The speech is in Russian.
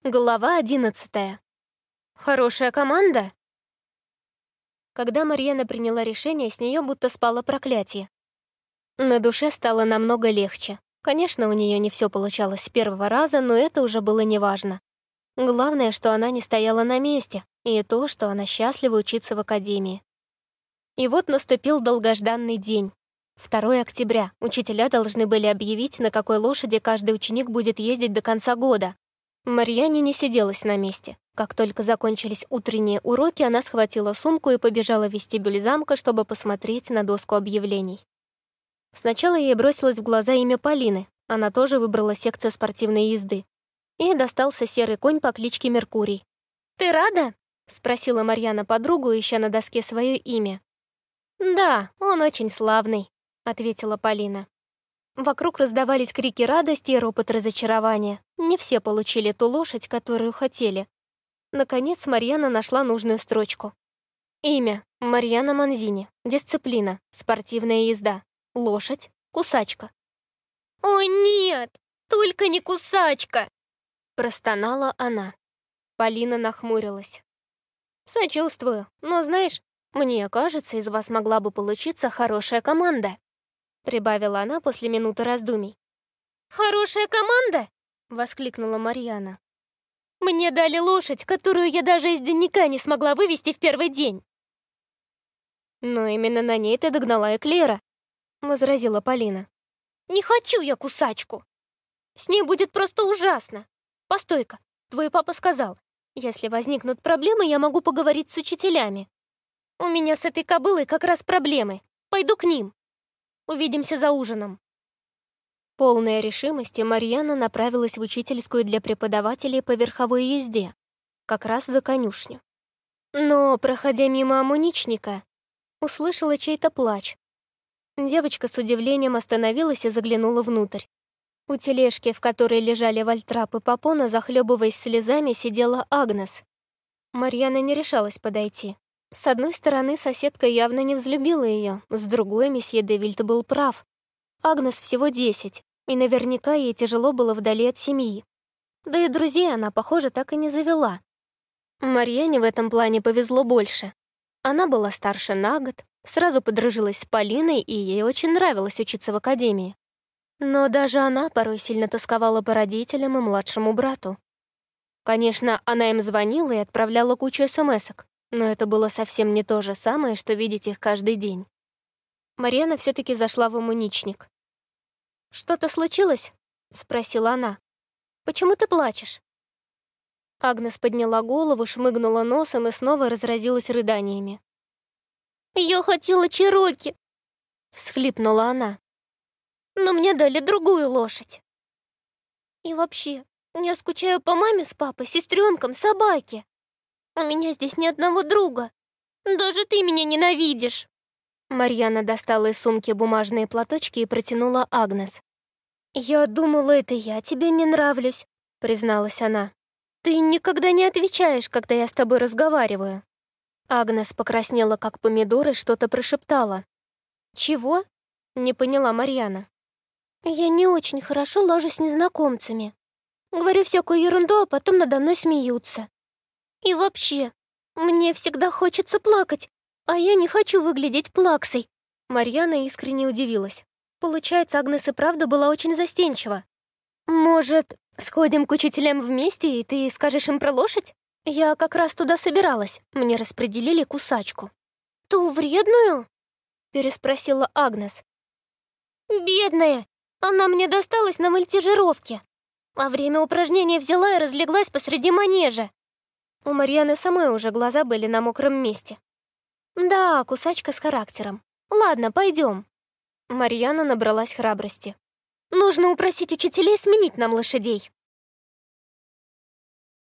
Глава 11. Хорошая команда? Когда Марьяна приняла решение, с нее будто спало проклятие. На душе стало намного легче. Конечно, у нее не все получалось с первого раза, но это уже было неважно. Главное, что она не стояла на месте, и то, что она счастлива учиться в академии. И вот наступил долгожданный день. 2 октября. Учителя должны были объявить, на какой лошади каждый ученик будет ездить до конца года. Марьяне не сиделась на месте. Как только закончились утренние уроки, она схватила сумку и побежала в вестибюль замка, чтобы посмотреть на доску объявлений. Сначала ей бросилось в глаза имя Полины. Она тоже выбрала секцию спортивной езды. Ей достался серый конь по кличке Меркурий. «Ты рада?» — спросила Марьяна подругу, ища на доске свое имя. «Да, он очень славный», — ответила Полина. Вокруг раздавались крики радости и ропот разочарования. Не все получили ту лошадь, которую хотели. Наконец Марьяна нашла нужную строчку. Имя — Марьяна Манзини. Дисциплина — спортивная езда. Лошадь — кусачка. «Ой, нет! Только не кусачка!» — простонала она. Полина нахмурилась. «Сочувствую, но знаешь, мне кажется, из вас могла бы получиться хорошая команда», — прибавила она после минуты раздумий. «Хорошая команда?» — воскликнула Марьяна. «Мне дали лошадь, которую я даже из дневника не смогла вывести в первый день». «Но именно на ней ты догнала Эклера», — возразила Полина. «Не хочу я кусачку. С ней будет просто ужасно. Постой-ка, твой папа сказал, если возникнут проблемы, я могу поговорить с учителями. У меня с этой кобылой как раз проблемы. Пойду к ним. Увидимся за ужином». Полная решимости, Марьяна направилась в учительскую для преподавателей по верховой езде, как раз за конюшню. Но, проходя мимо амуничника, услышала чей-то плач. Девочка с удивлением остановилась и заглянула внутрь. У тележки, в которой лежали вальтрап и попона, захлебываясь слезами, сидела Агнес. Марьяна не решалась подойти. С одной стороны, соседка явно не взлюбила ее, с другой, месье де Вильт был прав. Агнес всего 10, и наверняка ей тяжело было вдали от семьи. Да и друзей она, похоже, так и не завела. Марьяне в этом плане повезло больше. Она была старше на год, сразу подружилась с Полиной, и ей очень нравилось учиться в академии. Но даже она порой сильно тосковала по родителям и младшему брату. Конечно, она им звонила и отправляла кучу смс-ок, но это было совсем не то же самое, что видеть их каждый день. Марьяна все-таки зашла в амуничник. «Что-то случилось?» — спросила она. «Почему ты плачешь?» Агнес подняла голову, шмыгнула носом и снова разразилась рыданиями. «Я хотела чероки!» — всхлипнула она. «Но мне дали другую лошадь. И вообще, я скучаю по маме с папой, сестренкам, собаке. У меня здесь ни одного друга. Даже ты меня ненавидишь!» Марьяна достала из сумки бумажные платочки и протянула Агнес. «Я думала, это я тебе не нравлюсь», — призналась она. «Ты никогда не отвечаешь, когда я с тобой разговариваю». Агнес покраснела, как помидор, и что-то прошептала. «Чего?» — не поняла Марьяна. «Я не очень хорошо ложу с незнакомцами. Говорю всякую ерунду, а потом надо мной смеются. И вообще, мне всегда хочется плакать, а я не хочу выглядеть плаксой». Марьяна искренне удивилась. Получается, Агнес и правда была очень застенчива. «Может, сходим к учителям вместе, и ты скажешь им про лошадь? Я как раз туда собиралась. Мне распределили кусачку». «Ту вредную?» — переспросила Агнес. «Бедная! Она мне досталась на вольтежировке. Во время упражнения взяла и разлеглась посреди манежа». У Марьяны самой уже глаза были на мокром месте. «Да, кусачка с характером. Ладно, пойдем». Марьяна набралась храбрости. «Нужно упросить учителей сменить нам лошадей».